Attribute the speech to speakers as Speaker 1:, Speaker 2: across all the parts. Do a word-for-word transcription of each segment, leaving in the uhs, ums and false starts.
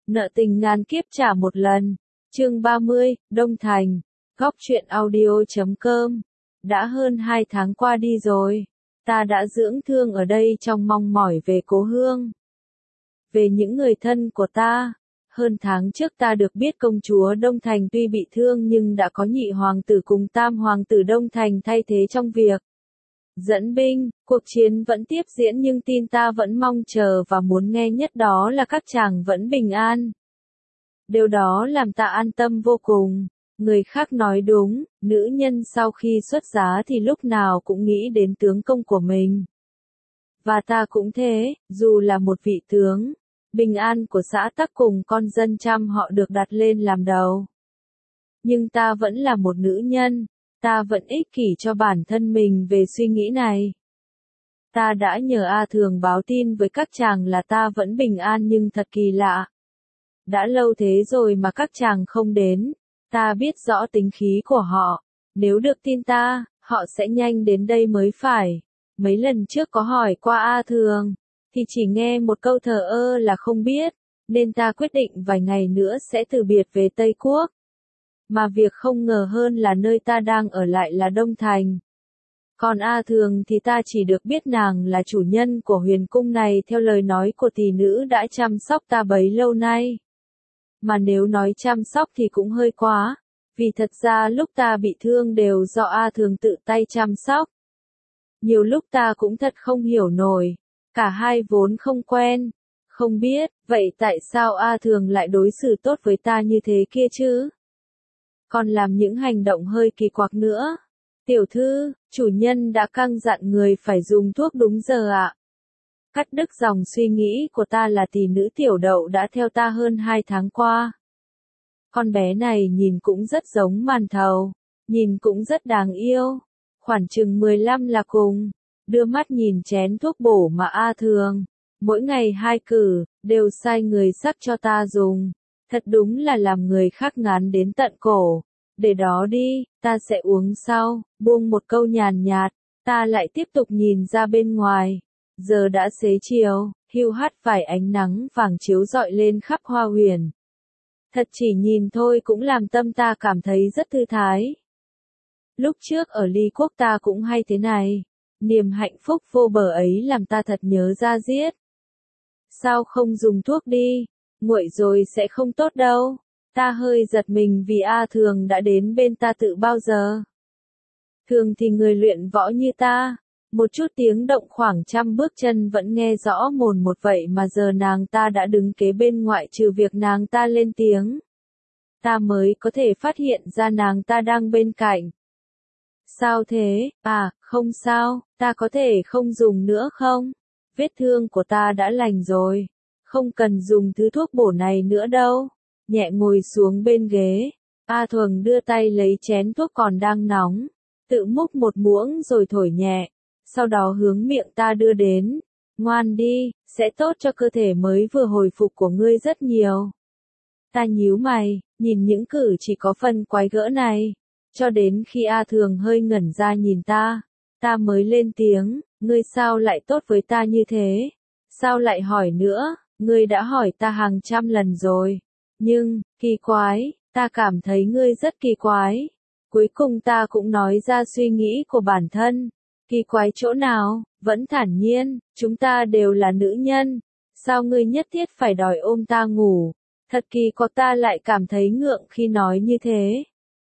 Speaker 1: Nợ tình ngàn kiếp trả một lần. Chương ba mươi, Đông Thành. Góc truyện audio chấm com. Đã hơn hai tháng qua đi rồi. Ta đã dưỡng thương ở đây trong mong mỏi về cố hương. Về những người thân của ta. Hơn tháng trước ta được biết công chúa Đông Thành tuy bị thương nhưng đã có nhị hoàng tử cùng tam hoàng tử Đông Thành thay thế trong việc dẫn binh. Cuộc chiến vẫn tiếp diễn nhưng tin ta vẫn mong chờ và muốn nghe nhất đó là các chàng vẫn bình an. Điều đó làm ta an tâm vô cùng. Người khác nói đúng, nữ nhân sau khi xuất giá thì lúc nào cũng nghĩ đến tướng công của mình. Và ta cũng thế, dù là một vị tướng, bình an của xã tắc cùng con dân trăm họ được đặt lên làm đầu. Nhưng ta vẫn là một nữ nhân, ta vẫn ích kỷ cho bản thân mình về suy nghĩ này. Ta đã nhờ A Thường báo tin với các chàng là ta vẫn bình an nhưng thật kỳ lạ. Đã lâu thế rồi mà các chàng không đến, ta biết rõ tính khí của họ, nếu được tin ta, họ sẽ nhanh đến đây mới phải. Mấy lần trước có hỏi qua A Thường, thì chỉ nghe một câu thờ ơ là không biết, nên ta quyết định vài ngày nữa sẽ từ biệt về Tây Quốc. Mà việc không ngờ hơn là nơi ta đang ở lại là Đông Thành. Còn A Thường thì ta chỉ được biết nàng là chủ nhân của huyền cung này theo lời nói của tỷ nữ đã chăm sóc ta bấy lâu nay. Mà nếu nói chăm sóc thì cũng hơi quá, vì thật ra lúc ta bị thương đều do A Thường tự tay chăm sóc. Nhiều lúc ta cũng thật không hiểu nổi, cả hai vốn không quen, không biết, vậy tại sao A Thường lại đối xử tốt với ta như thế kia chứ? Còn làm những hành động hơi kỳ quặc nữa. Tiểu thư, chủ nhân đã căn dặn người phải dùng thuốc đúng giờ ạ. Cắt đứt dòng suy nghĩ của ta là tỷ nữ Tiểu Đậu đã theo ta hơn hai tháng qua. Con bé này nhìn cũng rất giống Màn Thầu, nhìn cũng rất đáng yêu. Khoảng chừng mười lăm là cùng, đưa mắt nhìn chén thuốc bổ mà A Thường, mỗi ngày hai cử, đều sai người sắc cho ta dùng. Thật đúng là làm người khác ngán đến tận cổ. Để đó đi, ta sẽ uống sau, buông một câu nhàn nhạt, ta lại tiếp tục nhìn ra bên ngoài. Giờ đã xế chiều, hiu hắt vài ánh nắng vàng chiếu rọi lên khắp Hoa Huyền. Thật chỉ nhìn thôi cũng làm tâm ta cảm thấy rất thư thái. Lúc trước ở Ly Quốc ta cũng hay thế này, niềm hạnh phúc vô bờ ấy làm ta thật nhớ ra giết. Sao không dùng thuốc đi, nguội rồi sẽ không tốt đâu. Ta hơi giật mình vì A Thường đã đến bên ta tự bao giờ. Thường thì người luyện võ như ta, một chút tiếng động khoảng trăm bước chân vẫn nghe rõ mồn một vậy mà giờ nàng ta đã đứng kế bên ngoại trừ việc nàng ta lên tiếng. Ta mới có thể phát hiện ra nàng ta đang bên cạnh. Sao thế, à, không sao, ta có thể không dùng nữa không? Vết thương của ta đã lành rồi, không cần dùng thứ thuốc bổ này nữa đâu. Nhẹ ngồi xuống bên ghế, A Thường đưa tay lấy chén thuốc còn đang nóng, tự múc một muỗng rồi thổi nhẹ, sau đó hướng miệng ta đưa đến. Ngoan đi, sẽ tốt cho cơ thể mới vừa hồi phục của ngươi rất nhiều. Ta nhíu mày, nhìn những cử chỉ có phần quái gỡ này, cho đến khi A Thường hơi ngẩn ra nhìn ta, ta mới lên tiếng, ngươi sao lại tốt với ta như thế? Sao lại hỏi nữa, ngươi đã hỏi ta hàng trăm lần rồi. Nhưng, kỳ quái, ta cảm thấy ngươi rất kỳ quái. Cuối cùng ta cũng nói ra suy nghĩ của bản thân. Kỳ quái chỗ nào, vẫn thản nhiên, chúng ta đều là nữ nhân. Sao ngươi nhất thiết phải đòi ôm ta ngủ? Thật kỳ có ta lại cảm thấy ngượng khi nói như thế.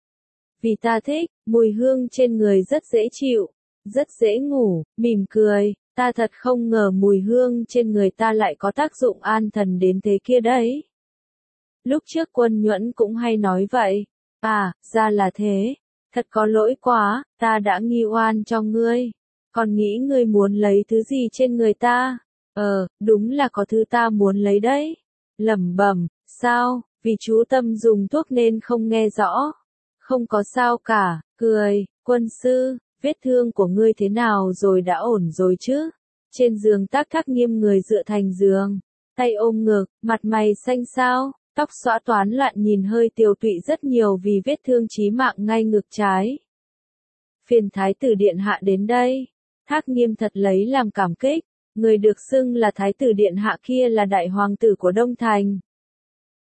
Speaker 1: Vì ta thích, mùi hương trên người rất dễ chịu, rất dễ ngủ, mỉm cười. Ta thật không ngờ mùi hương trên người ta lại có tác dụng an thần đến thế kia đấy. Lúc trước Quân Nhuận cũng hay nói vậy. À, ra là thế. Thật có lỗi quá, ta đã nghi oan cho ngươi. Còn nghĩ ngươi muốn lấy thứ gì trên người ta? Ờ, đúng là có thứ ta muốn lấy đấy. Lẩm bẩm, sao, vì chú Tâm dùng thuốc nên không nghe rõ. Không có sao cả, cười, quân sư, vết thương của ngươi thế nào rồi đã ổn rồi chứ? Trên giường Tác Thác nghiêm người dựa thành giường, tay ôm ngực, mặt mày xanh xao. Tóc xõa toán loạn nhìn hơi tiều tụy rất nhiều vì vết thương chí mạng ngay ngực trái. Phiền thái tử điện hạ đến đây. Thác Nghiêm thật lấy làm cảm kích. Người được xưng là thái tử điện hạ kia là đại hoàng tử của Đông Thành.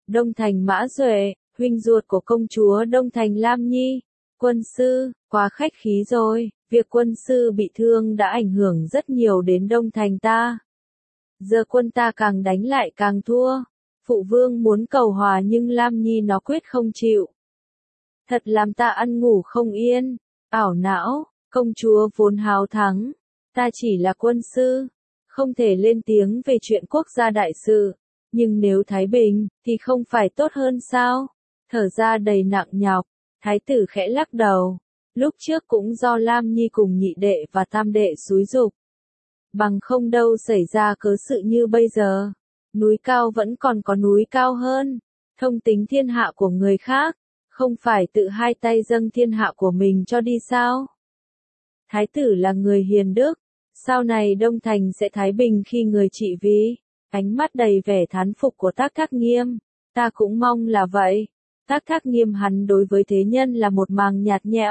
Speaker 1: Đông Thành Mã Duệ, huynh ruột của công chúa Đông Thành Lam Nhi. Quân sư, quá khách khí rồi, việc quân sư bị thương đã ảnh hưởng rất nhiều đến Đông Thành ta. Giờ quân ta càng đánh lại càng thua. Phụ vương muốn cầu hòa nhưng Lam Nhi nó quyết không chịu. Thật làm ta ăn ngủ không yên, ảo não, công chúa vốn háo thắng. Ta chỉ là quân sư, không thể lên tiếng về chuyện quốc gia đại sự. Nhưng nếu Thái Bình, thì không phải tốt hơn sao? Thở ra đầy nặng nhọc, thái tử khẽ lắc đầu. Lúc trước cũng do Lam Nhi cùng nhị đệ và tam đệ xúi giục. Bằng không đâu xảy ra cớ sự như bây giờ. Núi cao vẫn còn có núi cao hơn. Thông tính thiên hạ của người khác, không phải tự hai tay dâng thiên hạ của mình cho đi sao? Thái tử là người hiền đức, sau này Đông Thành sẽ thái bình khi người trị vì. Ánh mắt đầy vẻ thán phục của Tác Thác Nghiêm, ta cũng mong là vậy. Tác Thác Nghiêm hắn đối với thế nhân là một màng nhạt nhẽo.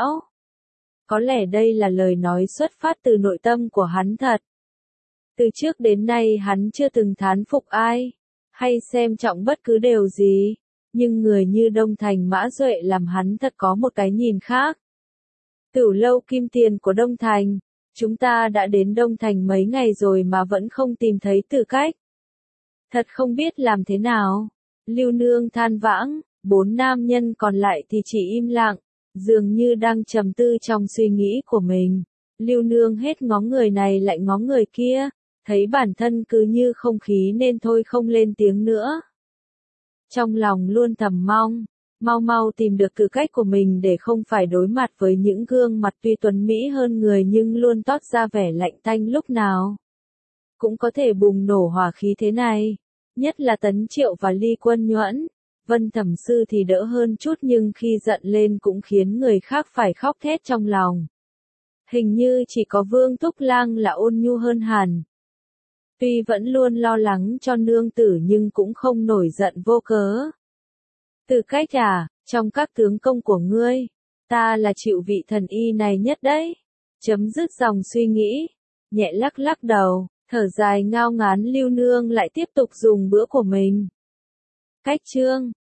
Speaker 1: Có lẽ đây là lời nói xuất phát từ nội tâm của hắn thật. Từ trước đến nay hắn chưa từng thán phục ai, hay xem trọng bất cứ điều gì, nhưng người như Đông Thành Mã Duệ làm hắn thật có một cái nhìn khác. Tửu lâu kim tiền của Đông Thành, chúng ta đã đến Đông Thành mấy ngày rồi mà vẫn không tìm thấy Tử Cách. Thật không biết làm thế nào. Lưu Nương than vãn, bốn nam nhân còn lại thì chỉ im lặng, dường như đang trầm tư trong suy nghĩ của mình. Lưu Nương hết ngó người này lại ngó người kia, thấy bản thân cứ như không khí nên thôi không lên tiếng nữa. Trong lòng luôn thầm mong, mau mau tìm được Tử Cách của mình để không phải đối mặt với những gương mặt tuy tuấn mỹ hơn người nhưng luôn toát ra vẻ lạnh tanh lúc nào. Cũng có thể bùng nổ hỏa khí thế này, nhất là Tấn Triệu và Ly Quân Nhuẫn. Vân Thẩm Sư thì đỡ hơn chút nhưng khi giận lên cũng khiến người khác phải khóc thét trong lòng. Hình như chỉ có Vương Thúc Lang là ôn nhu hơn hẳn. Tuy vẫn luôn lo lắng cho nương tử nhưng cũng không nổi giận vô cớ. Tử Cách à, trong các tướng công của ngươi, ta là chịu vị thần y này nhất đấy. Chấm dứt dòng suy nghĩ, nhẹ lắc lắc đầu, thở dài ngao ngán. Lưu Nương lại tiếp tục dùng bữa của mình. Cách chương